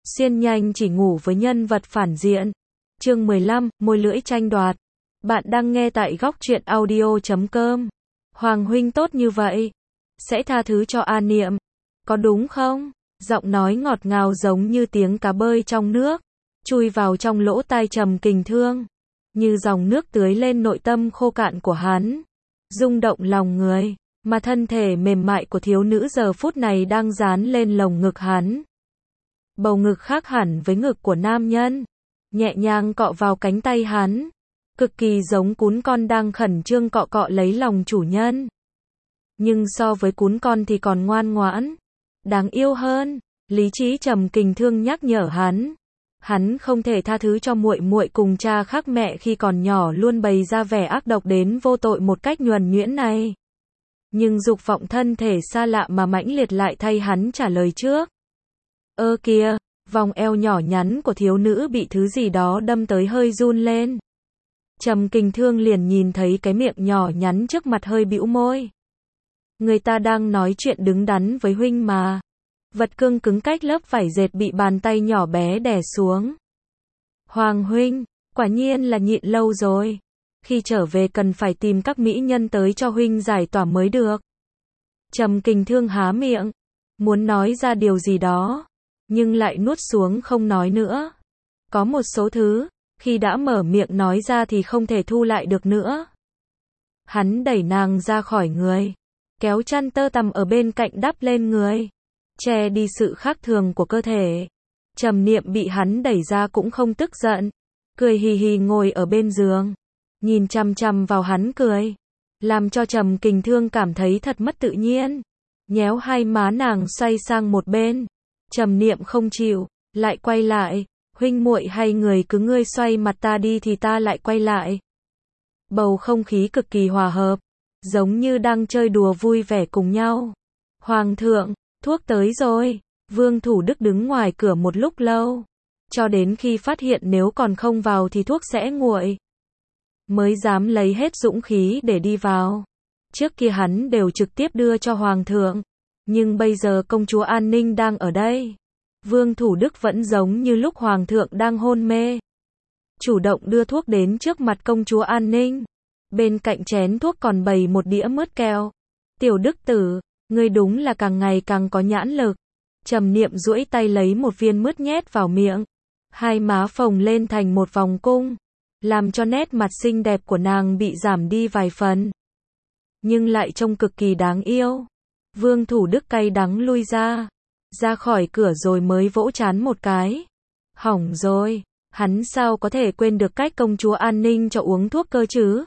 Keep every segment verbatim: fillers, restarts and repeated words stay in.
Siên nhanh chỉ ngủ với nhân vật phản diện. Chương mười lăm, môi lưỡi tranh đoạt. Bạn đang nghe tại góc truyện audio chấm com. Hoàng huynh tốt như vậy, sẽ tha thứ cho A Niệm, có đúng không? Giọng nói ngọt ngào giống như tiếng cá bơi trong nước, chui vào trong lỗ tai Trầm Kình Thương, như dòng nước tưới lên nội tâm khô cạn của hắn, rung động lòng người, mà thân thể mềm mại của thiếu nữ giờ phút này đang dán lên lồng ngực hắn. Bầu ngực khác hẳn với ngực của nam nhân, nhẹ nhàng cọ vào cánh tay hắn, cực kỳ giống cún con đang khẩn trương cọ cọ lấy lòng chủ nhân. Nhưng so với cún con thì còn ngoan ngoãn, đáng yêu hơn. Lý trí Trầm Kình Thương nhắc nhở hắn, hắn không thể tha thứ cho muội muội cùng cha khác mẹ khi còn nhỏ luôn bày ra vẻ ác độc đến vô tội một cách nhuần nhuyễn này. Nhưng dục vọng thân thể xa lạ mà mãnh liệt lại thay hắn trả lời trước. Ơ kìa, vòng eo nhỏ nhắn của thiếu nữ bị thứ gì đó đâm tới hơi run lên. Trầm Kình Thương liền nhìn thấy cái miệng nhỏ nhắn trước mặt hơi bĩu môi. Người ta đang nói chuyện đứng đắn với huynh mà. Vật cương cứng cách lớp vải dệt bị bàn tay nhỏ bé đè xuống. Hoàng huynh, quả nhiên là nhịn lâu rồi. Khi trở về cần phải tìm các mỹ nhân tới cho huynh giải tỏa mới được. Trầm Kình Thương há miệng, muốn nói ra điều gì đó, nhưng lại nuốt xuống không nói nữa. Có một số thứ, khi đã mở miệng nói ra thì không thể thu lại được nữa. Hắn đẩy nàng ra khỏi người, kéo chăn tơ tằm ở bên cạnh đắp lên người, che đi sự khác thường của cơ thể. Trầm Niệm bị hắn đẩy ra cũng không tức giận, cười hì hì ngồi ở bên giường, nhìn chằm chằm vào hắn cười, làm cho Trầm Kình Thương cảm thấy thật mất tự nhiên. Nhéo hai má nàng xoay sang một bên. Trầm Niệm không chịu, lại quay lại, huynh muội hay người cứ ngươi xoay mặt ta đi thì ta lại quay lại. Bầu không khí cực kỳ hòa hợp, giống như đang chơi đùa vui vẻ cùng nhau. Hoàng thượng, thuốc tới rồi. Vương Thủ Đức đứng ngoài cửa một lúc lâu, cho đến khi phát hiện nếu còn không vào thì thuốc sẽ nguội, mới dám lấy hết dũng khí để đi vào. Trước kia hắn đều trực tiếp đưa cho Hoàng thượng, nhưng bây giờ công chúa An Ninh đang ở đây. Vương Thủ Đức vẫn giống như lúc Hoàng thượng đang hôn mê, chủ động đưa thuốc đến trước mặt công chúa An Ninh. Bên cạnh chén thuốc còn bày một đĩa mứt kẹo. Tiểu Đức tử, ngươi đúng là càng ngày càng có nhãn lực. Trầm Niệm duỗi tay lấy một viên mứt nhét vào miệng, hai má phồng lên thành một vòng cung, làm cho nét mặt xinh đẹp của nàng bị giảm đi vài phần, nhưng lại trông cực kỳ đáng yêu. Vương Thủ Đức cay đắng lui ra, ra khỏi cửa rồi mới vỗ trán một cái. Hỏng rồi, hắn sao có thể quên được cách công chúa An Ninh cho uống thuốc cơ chứ?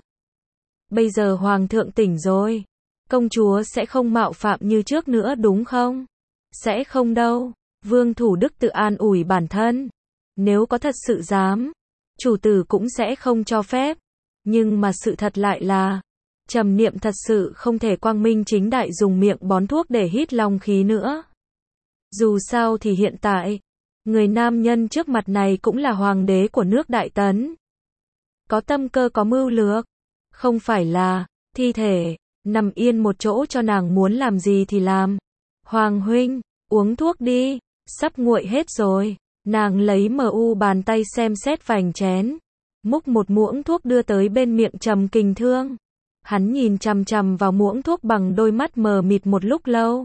Bây giờ Hoàng thượng tỉnh rồi, công chúa sẽ không mạo phạm như trước nữa đúng không? Sẽ không đâu. Vương Thủ Đức tự an ủi bản thân. Nếu có thật sự dám, chủ tử cũng sẽ không cho phép. Nhưng mà sự thật lại là, Trầm Niệm thật sự không thể quang minh chính đại dùng miệng bón thuốc để hít long khí nữa. Dù sao thì hiện tại, người nam nhân trước mặt này cũng là hoàng đế của nước Đại Tấn. Có tâm cơ có mưu lược, không phải là thi thể, nằm yên một chỗ cho nàng muốn làm gì thì làm. Hoàng huynh, uống thuốc đi, sắp nguội hết rồi. Nàng lấy mờ u bàn tay xem xét vành chén, múc một muỗng thuốc đưa tới bên miệng Trầm Kình Thương. Hắn nhìn chằm chằm vào muỗng thuốc bằng đôi mắt mờ mịt một lúc lâu,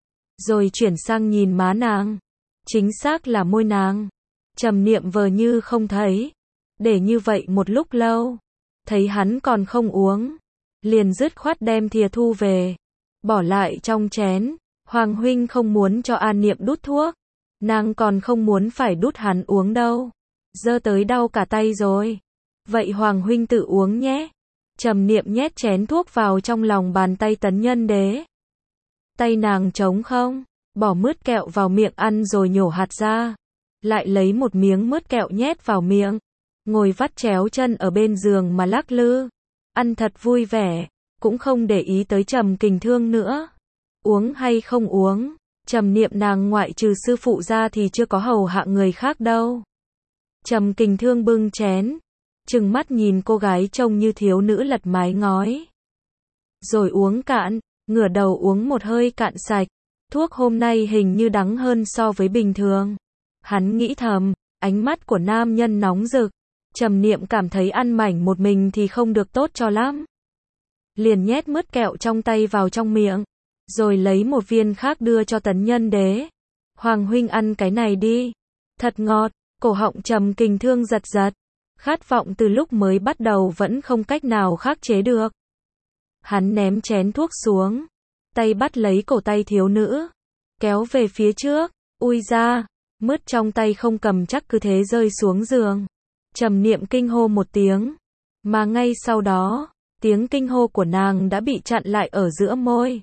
rồi chuyển sang nhìn má nàng, chính xác là môi nàng. Trầm Niệm vờ như không thấy, để như vậy một lúc lâu, thấy hắn còn không uống, liền dứt khoát đem thìa thu về, bỏ lại trong chén. Hoàng huynh không muốn cho An Niệm đút thuốc, nàng còn không muốn phải đút hắn uống đâu, giơ tới đau cả tay rồi. Vậy Hoàng huynh tự uống nhé. Trầm Niệm nhét chén thuốc vào trong lòng bàn tay Tấn Nhân Đế. Tay nàng trống không, bỏ mứt kẹo vào miệng ăn rồi nhổ hạt ra, lại lấy một miếng mứt kẹo nhét vào miệng, ngồi vắt chéo chân ở bên giường mà lắc lư, ăn thật vui vẻ, cũng không để ý tới Trầm Kình Thương nữa. Uống hay không uống, Trầm Niệm nàng ngoại trừ sư phụ ra thì chưa có hầu hạ người khác đâu. Trầm Kình Thương bưng chén, trừng mắt nhìn cô gái trông như thiếu nữ lật mái ngói, rồi uống cạn, ngửa đầu uống một hơi cạn sạch. Thuốc hôm nay hình như đắng hơn so với bình thường. Hắn nghĩ thầm, ánh mắt của nam nhân nóng rực. Trầm Niệm cảm thấy ăn mảnh một mình thì không được tốt cho lắm. Liền nhét mứt kẹo trong tay vào trong miệng, rồi lấy một viên khác đưa cho Tấn Nhân Đế. Hoàng huynh ăn cái này đi. Thật ngọt, cổ họng Trầm Kình Thương giật giật. Khát vọng từ lúc mới bắt đầu vẫn không cách nào khắc chế được. Hắn ném chén thuốc xuống, tay bắt lấy cổ tay thiếu nữ, kéo về phía trước, ui ra, mứt trong tay không cầm chắc cứ thế rơi xuống giường. Trầm Niệm kinh hô một tiếng, mà ngay sau đó, tiếng kinh hô của nàng đã bị chặn lại ở giữa môi.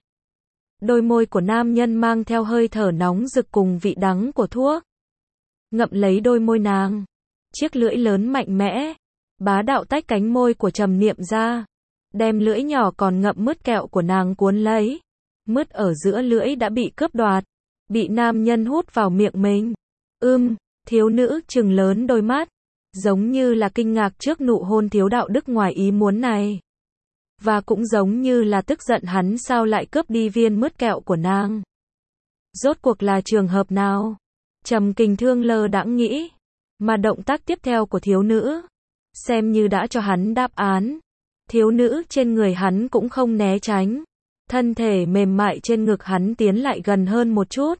Đôi môi của nam nhân mang theo hơi thở nóng rực cùng vị đắng của thuốc. Ngậm lấy đôi môi nàng, chiếc lưỡi lớn mạnh mẽ, bá đạo tách cánh môi của Trầm Niệm ra, đem lưỡi nhỏ còn ngậm mứt kẹo của nàng cuốn lấy. Mứt ở giữa lưỡi đã bị cướp đoạt, bị nam nhân hút vào miệng mình. Ưm, thiếu nữ trừng lớn đôi mắt, giống như là kinh ngạc trước nụ hôn thiếu đạo đức ngoài ý muốn này. Và cũng giống như là tức giận hắn sao lại cướp đi viên mứt kẹo của nàng. Rốt cuộc là trường hợp nào? Trầm Kình Thương lơ đãng nghĩ, mà động tác tiếp theo của thiếu nữ, xem như đã cho hắn đáp án. Thiếu nữ trên người hắn cũng không né tránh, thân thể mềm mại trên ngực hắn tiến lại gần hơn một chút.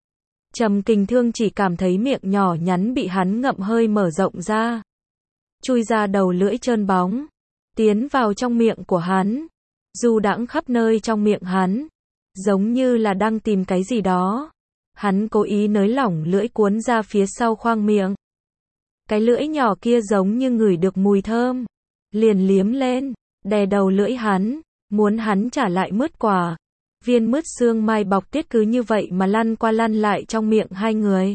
Trầm Kình Thương chỉ cảm thấy miệng nhỏ nhắn bị hắn ngậm hơi mở rộng ra, chui ra đầu lưỡi trơn bóng, tiến vào trong miệng của hắn, du đãng khắp nơi trong miệng hắn, giống như là đang tìm cái gì đó. Hắn cố ý nới lỏng lưỡi cuốn ra phía sau khoang miệng. Cái lưỡi nhỏ kia giống như ngửi được mùi thơm, liền liếm lên, đè đầu lưỡi hắn, muốn hắn trả lại mứt quả. Viên mứt xương mai bọc tiết cứ như vậy mà lăn qua lăn lại trong miệng hai người.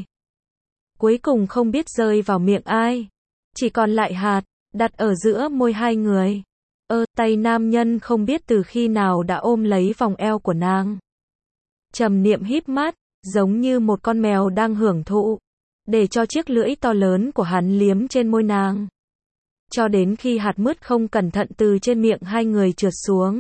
Cuối cùng không biết rơi vào miệng ai, chỉ còn lại hạt, đặt ở giữa môi hai người. Ơ, tay nam nhân không biết từ khi nào đã ôm lấy vòng eo của nàng. Trầm Niệm híp mắt, giống như một con mèo đang hưởng thụ, để cho chiếc lưỡi to lớn của hắn liếm trên môi nàng. Cho đến khi hạt mứt không cẩn thận từ trên miệng hai người trượt xuống.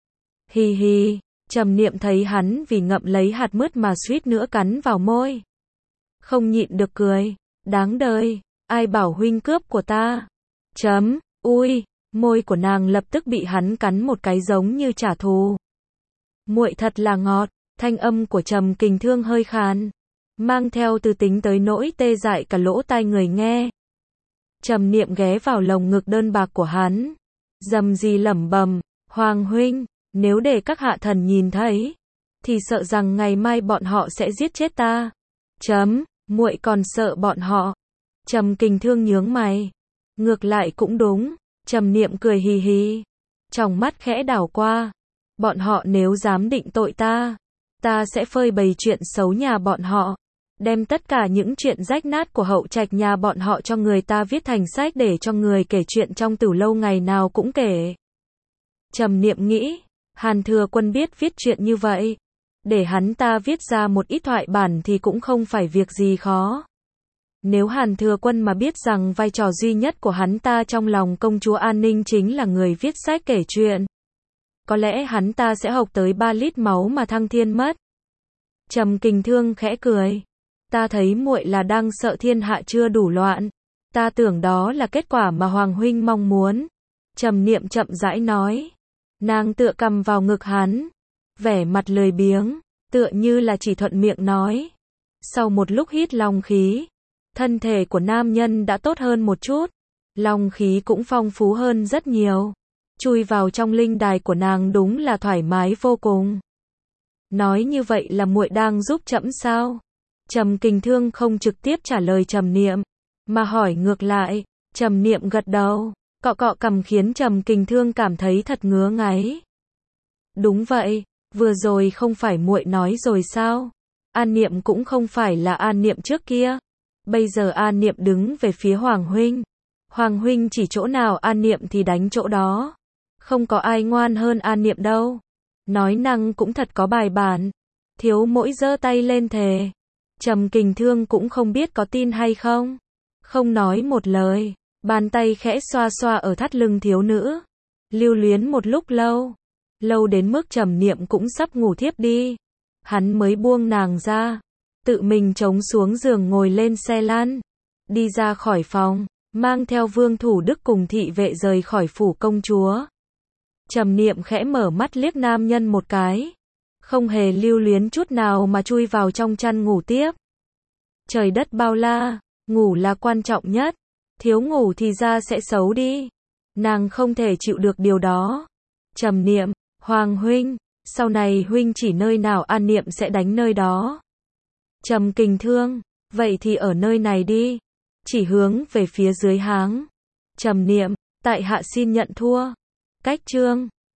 Hi hi, Trầm Niệm thấy hắn vì ngậm lấy hạt mứt mà suýt nữa cắn vào môi. Không nhịn được cười, đáng đời, ai bảo huynh cướp của ta. Chấm, ui, môi của nàng lập tức bị hắn cắn một cái giống như trả thù. Muội thật là ngọt, thanh âm của Trầm Kình Thương hơi khàn, mang theo từ tính tới nỗi tê dại cả lỗ tai người nghe. Trầm Niệm ghé vào lồng ngực đơn bạc của hắn, dầm gì lẩm bẩm, Hoàng huynh, nếu để các hạ thần nhìn thấy, thì sợ rằng ngày mai bọn họ sẽ giết chết ta. Chấm, muội còn sợ bọn họ. Trầm Kình Thương nhướng mày, ngược lại cũng đúng. Trầm Niệm cười hì hì, trong mắt khẽ đảo qua, bọn họ nếu dám định tội ta, ta sẽ phơi bày chuyện xấu nhà bọn họ, đem tất cả những chuyện rách nát của hậu trạch nhà bọn họ cho người ta viết thành sách để cho người kể chuyện trong tử lâu ngày nào cũng kể. Trầm Niệm nghĩ, Hàn Thừa Quân biết viết chuyện như vậy, để hắn ta viết ra một ít thoại bản thì cũng không phải việc gì khó. Nếu Hàn Thừa Quân mà biết rằng vai trò duy nhất của hắn ta trong lòng công chúa An Ninh chính là người viết sách kể chuyện, có lẽ hắn ta sẽ hộc tới ba lít máu mà thăng thiên mất. Trầm Kình Thương khẽ cười, ta thấy muội là đang sợ thiên hạ chưa đủ loạn, ta tưởng đó là kết quả mà Hoàng huynh mong muốn. Trầm Niệm chậm rãi nói, nàng tựa cầm vào ngực hắn, vẻ mặt lười biếng, tựa như là chỉ thuận miệng nói. Sau một lúc hít long khí, thân thể của nam nhân đã tốt hơn một chút, long khí cũng phong phú hơn rất nhiều. Chui vào trong linh đài của nàng đúng là thoải mái vô cùng. Nói như vậy là muội đang giúp trẫm sao? Trầm Kình Thương không trực tiếp trả lời Trầm Niệm, mà hỏi ngược lại. Trầm Niệm gật đầu, cọ cọ cằm khiến Trầm Kình Thương cảm thấy thật ngứa ngáy. Đúng vậy, vừa rồi không phải muội nói rồi sao? An Niệm cũng không phải là An Niệm trước kia. Bây giờ An Niệm đứng về phía Hoàng huynh. Hoàng huynh chỉ chỗ nào An Niệm thì đánh chỗ đó. Không có ai ngoan hơn An Niệm đâu. Nói năng cũng thật có bài bản. Thiếu mỗi giơ tay lên thề. Trầm Kình Thương cũng không biết có tin hay không. Không nói một lời, bàn tay khẽ xoa xoa ở thắt lưng thiếu nữ. Lưu luyến một lúc lâu. Lâu đến mức Trầm Niệm cũng sắp ngủ thiếp đi. Hắn mới buông nàng ra. tự mình trống xuống giường ngồi lên xe lăn, đi ra khỏi phòng, mang theo Vương Thủ Đức cùng thị vệ rời khỏi phủ công chúa. Trầm Niệm khẽ mở mắt liếc nam nhân một cái, không hề lưu luyến chút nào mà chui vào trong chăn ngủ tiếp. Trời đất bao la, ngủ là quan trọng nhất, thiếu ngủ thì da sẽ xấu đi. Nàng không thể chịu được điều đó. Trầm Niệm, Hoàng huynh, sau này huynh chỉ nơi nào an niệm sẽ đánh nơi đó. Trầm Kình Thương, vậy thì ở nơi này đi. Chỉ hướng về phía dưới háng. Trầm Niệm, tại hạ xin nhận thua. Cách chương